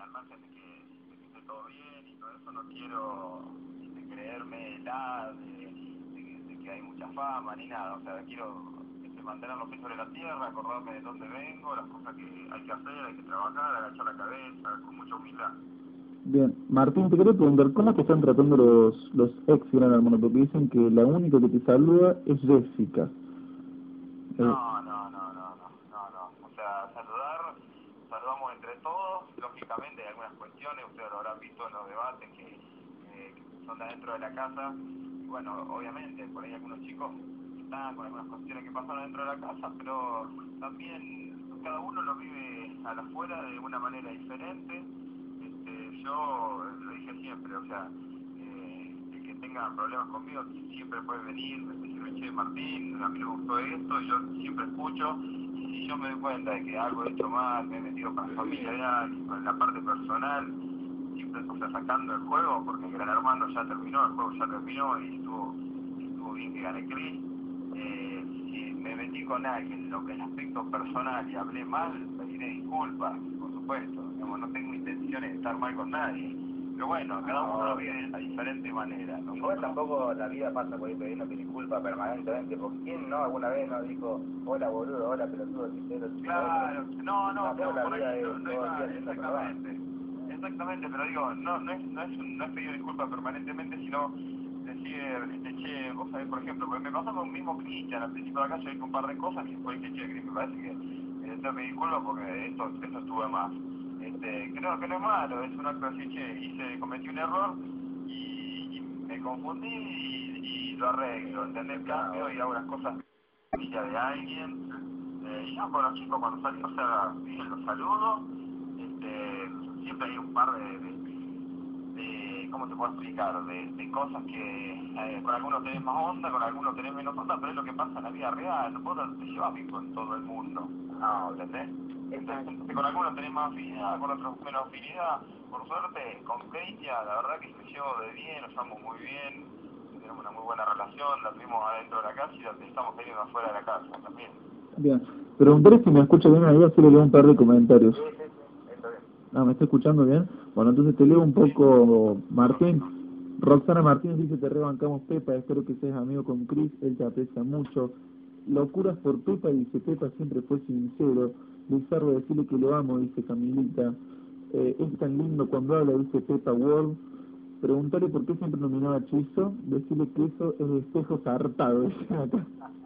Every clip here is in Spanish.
al margen de que esté todo bien y todo eso, no quiero creerme de que hay mucha fama ni nada. O sea, quiero mantener los pies sobre la tierra, acordarme de dónde vengo, las cosas que hay que hacer, hay que trabajar, agachar la cabeza, con mucha humildad. Bien, Martín, te quería preguntar, ¿cómo te están tratando los ex Gran Hermano? Porque dicen que la única que te saluda es Jessica. No. O sea, saludamos entre todos, lógicamente hay algunas cuestiones, ustedes lo habrán visto en los debates que son de adentro de la casa, y bueno, obviamente, por ahí algunos chicos están con algunas cuestiones que pasan adentro de la casa, pero también cada uno lo vive a la afuera de una manera diferente. Yo lo dije siempre, o sea, el que tenga problemas conmigo siempre puede venir, decirme, che, Martín, a mí me gustó esto, y yo siempre escucho, y si yo me doy cuenta de que algo he hecho mal, me he metido con la familia y con la parte personal, siempre, o sea, sacando el juego, porque el Gran Hermano ya terminó, el juego ya terminó y estuvo bien que gane Chris. Si me metí con alguien, lo que es el aspecto personal y hablé mal, pediré disculpas, por supuesto. Digamos, no tengo intenciones de estar mal con nadie. Pero bueno, cada uno lo vive de una diferente manera. Igual tampoco la vida pasa por ir pidiendo disculpas permanentemente, porque ¿quién no alguna vez nos dijo, hola boludo, hola pelotudo, claro, no, pero por ahí es no iba, exactamente, pero digo, no es pedir disculpas permanentemente, sino decir, che, vos sabés, por ejemplo, porque me pasó con un mismo Cristian, al principio de acá yo dije un par de cosas y después dije, che, Cristian, me parece que te pedí disculpas porque esto estuvo más. Creo que no es malo, es un acto así, che, cometí un error y me confundí y lo arreglo, ¿entendés? Cambio y hago las cosas de alguien. Y yo con los chicos cuando salgo, o sea, los saludo, siempre hay un par de ¿cómo te puedo explicar? De cosas que con algunos tenés más onda, con algunos tenés menos onda, pero es lo que pasa en la vida real, vos no te llevas bien con todo el mundo, ¿entendés? Entonces, con algunos tenés más afinidad, con otros menos afinidad. Por suerte, con Cristian, la verdad que me llevo de bien, nos llevamos muy bien, tenemos una muy buena relación, la tuvimos adentro de la casa y la estamos teniendo afuera de la casa también. Bien, preguntaré si me escucha bien ahí, así le leo un par de comentarios. Ah, ¿me está escuchando bien? Bueno, entonces te leo un poco, Martín. Roxana Martínez dice, te rebancamos Pepa, espero que seas amigo con Chris, él te aprecia mucho. Locuras por Pepa, dice, Pepa siempre fue sincero. Lizardo, decirle que lo amo, dice Camilita. Es tan lindo cuando habla, dice Pepa World. Preguntarle por qué siempre nominaba a Chizo, decirle que eso es de espejo hartado, dice acá.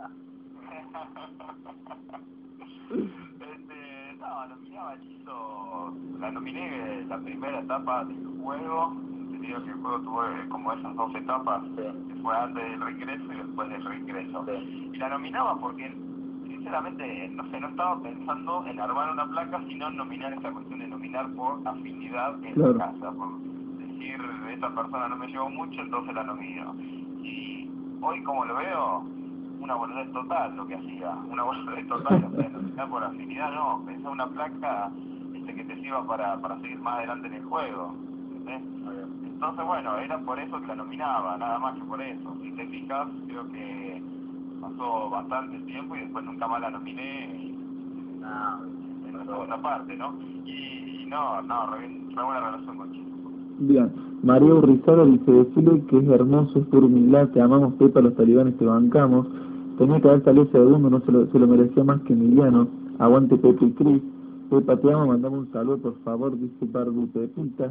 No, nominaba a Chizo, la nominé la primera etapa del juego, entendido que el juego tuvo como esas dos etapas, que fue antes del reingreso y después del reingreso. Y la nominaba porque, sinceramente, no sé, no estaba pensando en armar una placa, sino en nominar esa cuestión de nominar por afinidad en la casa, por decir, esta persona no me llevó mucho, entonces la nomino. Y hoy, como lo veo, una boludez total lo que hacía, una boludez total, o sea, nominar por afinidad no, pensar una placa que te sirva para seguir más adelante en el juego, ¿entendés? Entonces, bueno, era por eso que la nominaba, nada más que por eso. Si te fijas, creo que pasó bastante tiempo y después nunca más la nominé en la segunda parte, ¿no? Y no, re buena relación con Chizo. Bien, María Urrizada dice, decirle que es hermoso, es por humildad, te amamos Pepa, los talibanes te bancamos. Tenía que haber salido segundo, no se lo merecía más que Emiliano. Aguante Pepe y Cris. Pepa, te amo, mandame un saludo, por favor, dice Barbie Pepita.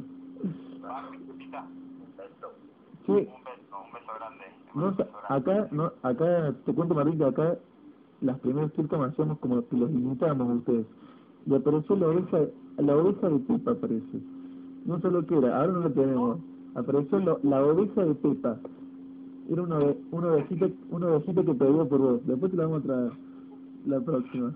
Sí. Un beso grande. Acá, te cuento, María, que acá las primeras turcas hacíamos como que los imitábamos a ustedes. Y apareció la oveja de Pepa, aparece. No sé lo que era, ahora no lo tenemos. Apareció la oveja de Pepa. Era una ovejita que pedió por vos. Después te la vamos a traer la próxima.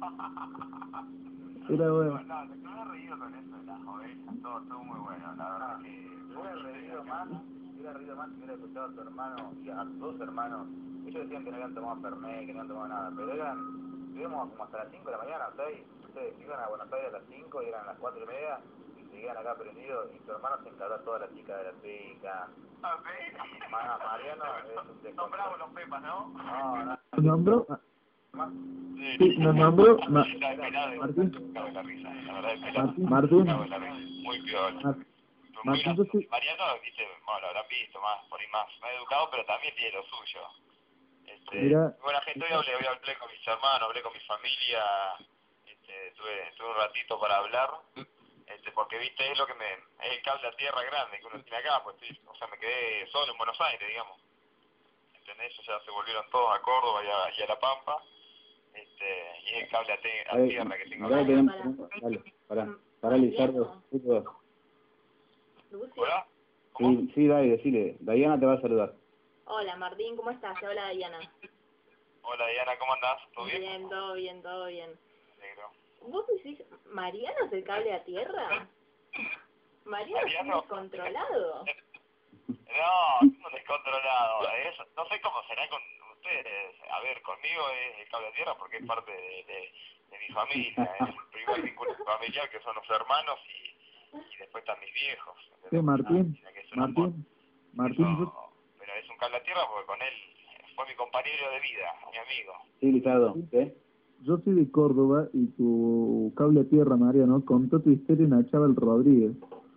Era bueno. No, me he reído con eso de las ovejas, todo estuvo muy bueno, la verdad que... Me hubiera reído más si hubiera escuchado a tu hermano y a tus dos hermanos. Ellos decían que no habían tomado Fernet, que no habían tomado nada, pero estuvimos como hasta las 5 de la mañana, 6. Ustedes iban a Buenos Aires a las 5 y eran las 4:30 y seguían acá prendidos y tu hermano se encargó a toda la chica de la pica. Mariano es un descontrol. Nombramos los Pepas, ¿no? No. ¿Nos nombró? Sí, nos nombró Martín. piola. Muy Martín, yo gracioso. Mariano, viste, bueno, lo habrán visto, por ahí más educado, pero también tiene lo suyo. Mira, Buena gente, hoy hablé con mis hermanos, hablé con mi familia, tuve un ratito para hablar, porque viste, es lo que es el cable a tierra grande que uno tiene acá, pues me quedé solo en Buenos Aires, digamos. ¿Entendés? Ya se volvieron todos a Córdoba y a La Pampa, y es el cable a tierra que tengo acá. Para Lizardo. ¿Hola? Sí, dale, decile. Diana te va a saludar. Hola Martín, ¿cómo estás? Te habla Diana. Hola Diana, ¿cómo andás? ¿Todo bien? Bien, todo bien, todo bien. Negro. ¿Vos decís, Mariano es el cable a tierra? Mariano es un descontrolado. No, es un descontrolado. No sé cómo será con ustedes. A ver, conmigo es el cable a tierra porque es parte de mi familia. Es el primer vínculo familiar que son los hermanos y después están mis viejos. Martín, Pero es un cable a tierra porque con él fue mi compañero de vida, mi amigo. Sí, Lizardo. ¿Qué? yo soy de Córdoba y tu cable a tierra, Mariano, contó tu historia en Achával Rodríguez.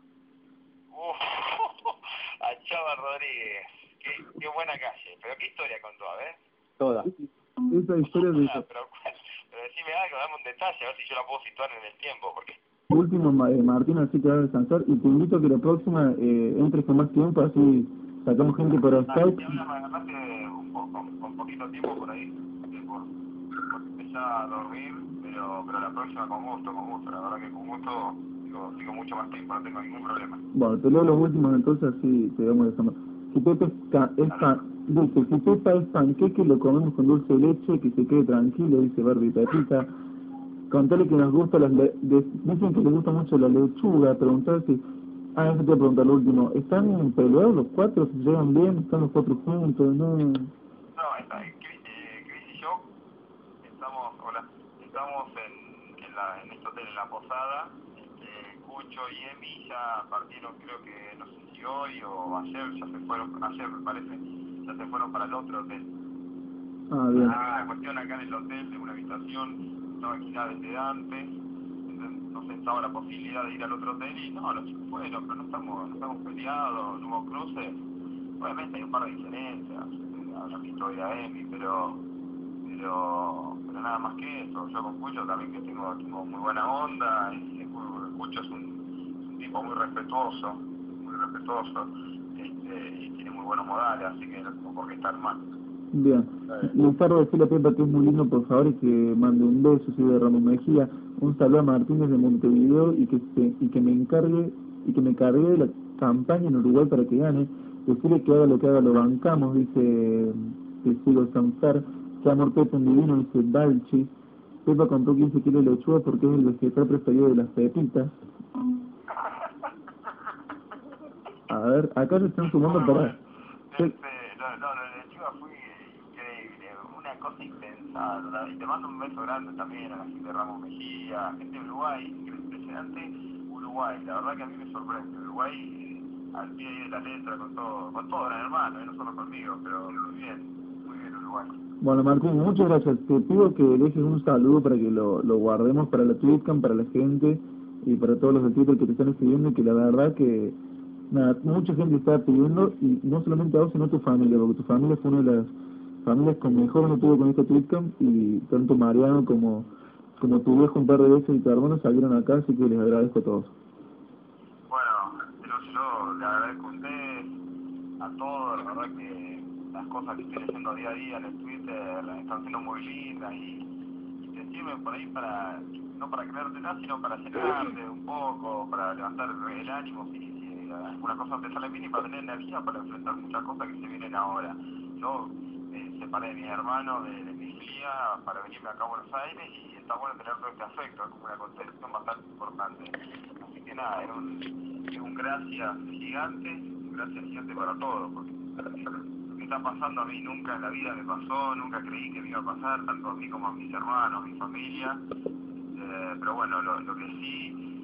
A Chava Rodríguez. Qué buena calle. Pero qué historia contó, a ver. Toda. Esa historia de... Pero decime algo, dame un detalle, a ver si yo la puedo situar en el tiempo, porque... Último, Martín, así que va a descansar y te invito a que la próxima entres con más tiempo, así sacamos gente por Skype. Me agarraste con poquito tiempo por ahí, por empezar a dormir, pero la próxima con gusto, la verdad que con gusto sigo mucho más tiempo, no tengo ningún problema. Bueno, te leo los últimos entonces, así te vamos dejando. Si Pepe dice, si Pepa es panqueque, lo comemos con dulce de leche, que se quede tranquilo, dice Barbie Pepita. Contale que nos gusta dicen que les gusta mucho la lechuga, preguntar si... Ah, eso te voy a preguntar lo último. ¿Están peleados los cuatro? ¿Se llevan bien? ¿Están los cuatro juntos? No, Chris y yo estamos en este hotel, en la posada. Cucho y Emi ya partieron, creo que no sé si hoy o ayer, ayer me parece, ya se fueron para el otro hotel. Ah, bien. La cuestión acá en el hotel, de una habitación, estaba alquilada desde antes, entonces no se estaba la posibilidad de ir al otro hotel y no, los chicos fueron, pero no estamos peleados, no hubo cruces. Obviamente hay un par de diferencias, habrá visto hoy a Emi, pero nada más que eso. Yo con Cucho también que tengo muy buena onda, y Cucho es un tipo muy respetuoso, y tiene muy buenos modales, así que no tengo por qué estar mal. Bien. Lizardo, decirle a Pepa que es muy lindo, por favor, y que mande un beso, soy de Ramón Mejía. Un saludo a Martín desde Montevideo y que me cargue de la campaña en Uruguay para que gane. Decirle que haga lo que haga, lo bancamos, dice Cecilio Sanzar. Que amor Pepa, un divino, dice Balchi. Pepa compró 15 kilos de lechuga porque es el vegetal preferido de las pepitas. A ver, acá se están sumando para... La lechuga fue increíble, una cosa impensada, y te mando un beso grande también a la gente de Ramos Mejía, gente de Uruguay, impresionante Uruguay, la verdad que a mí me sorprende, Uruguay al pie de la letra, con todo eran hermanos, no solo conmigo, pero muy bien Uruguay. Bueno, Martín, muchas gracias. Te pido que dejes un saludo para que lo guardemos para la Twitcam, para la gente y para todos los de Twitter que te están escribiendo, que la verdad que nada, mucha gente está pidiendo, y no solamente a vos, sino a tu familia, porque tu familia fue una de las familias con mejor no tuvo con esta Twitcam, y tanto Mariano como tu viejo un par de veces y tu hermano salieron acá, así que les agradezco a todos. Bueno, yo le agradezco a ustedes, a todos, la verdad que las cosas que estoy leyendo día a día en el Twitter están siendo muy lindas y te sirven por ahí no para creértela, sino para llenarte un poco, para levantar el ánimo si alguna cosa te sale bien y para tener energía para enfrentar muchas cosas que se vienen ahora. Yo me separé de mis hermanos, de mi familia, para venirme acá a Buenos Aires y está bueno tener todo este afecto, es como una contención bastante importante. Así que nada, es un gracias gigante para todos, porque lo que está pasando a mí nunca en la vida me pasó, nunca creí que me iba a pasar, tanto a mí como a mis hermanos, a mi familia, pero bueno, lo que sí,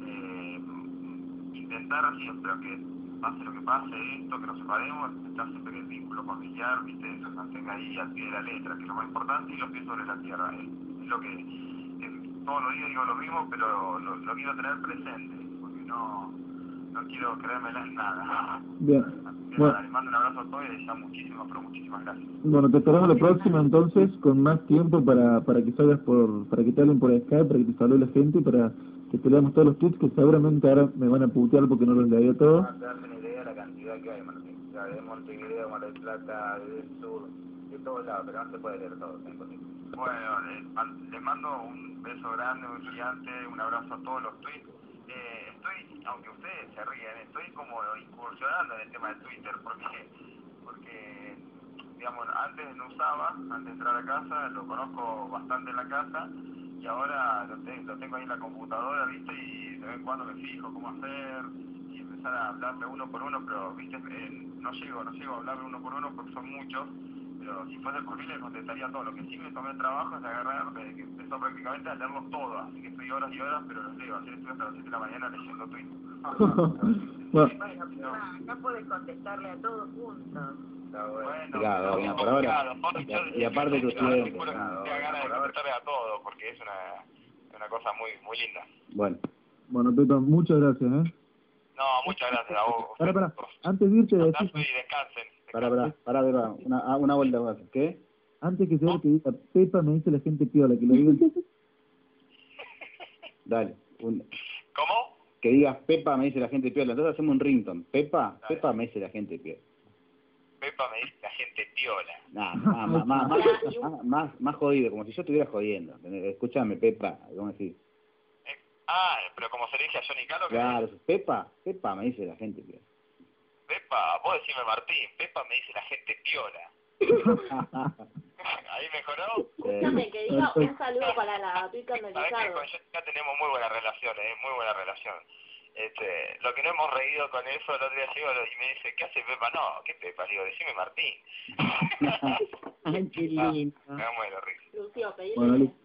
intentar siempre, aunque pase lo que pase, que nos separemos, intentar siempre que el vínculo familiar, viste, se mantenga ahí al pie de la letra, que es lo más importante, y los pies sobre la tierra, es lo que todos los días digo lo mismo, pero lo quiero tener presente, porque no quiero creérmela en nada. Bien. Bueno. Les mando un abrazo a todos y les deseo muchísimas, pero muchísimas gracias. Bueno, te esperamos la próxima entonces con más tiempo para que salgas para que te hablen por Skype, para que te salude la gente y para que te leamos todos los tweets que seguramente ahora me van a putear porque no los leí todos. Para darte una idea de la cantidad que hay, Martín. Ya, de Montevideo, Mar del Plata, del sur, de todos lados, pero no se puede leer todo, es imposible. Bueno, les mando un beso grande, un gigante, un abrazo a todos los tweets. Estoy, aunque ustedes se ríen, estoy como incursionando en el tema de Twitter, porque digamos, antes no usaba, antes de entrar a casa, lo conozco bastante en la casa, y ahora lo tengo ahí en la computadora, ¿viste? Y de vez en cuando me fijo cómo hacer, y empezar a hablarle uno por uno, pero, ¿viste? No llego a hablarle uno por uno porque son muchos, pero si fuese por mí les contestaría todo. Lo que sí me tomé el trabajo es de agarrar, desde que empezó prácticamente a leerlos todos, así que estoy horas y horas, pero los leo. Ayer estuve hasta las 7 de la mañana leyendo Twitter. Bueno, No puedes contestarle a todos juntos. Bueno, por ahora. Y aparte tus clientes. Tengo ganas de contestarle a todos, porque es una cosa muy linda. Bueno, Pepa, muchas gracias, No, muchas gracias a vos. Pará. Antes de irte, decís... Y descansen. Pará, una vuelta más. ¿Qué? Antes que se que diga Pepa, me dice la gente piola, que lo digan. Dale. ¿Cómo? Que digas Pepa, me dice la gente piola. Entonces hacemos un ringtone. Pepa, me dice la gente piola. Pepa me dice la gente piola. Más jodido, como si yo estuviera jodiendo. Escúchame, Pepa, ¿cómo decís? Pero como se le dice a Johnny Calo, claro, Pepa me dice la gente piola. Pepa, vos decime Martín, Pepa me dice la gente piola. ¿Ahí mejoró? Escúchame, que diga un saludo para la Twitter analizado. Sabés que con ya tenemos muy buena relación, muy buena relación. Lo que no hemos reído con eso, el otro día llego y me dice, ¿qué hace Pepa? No, ¿qué Pepa? Le digo, decime Martín. Ay, qué lindo. Me muero, Rick. Lucio, pedile. Bueno,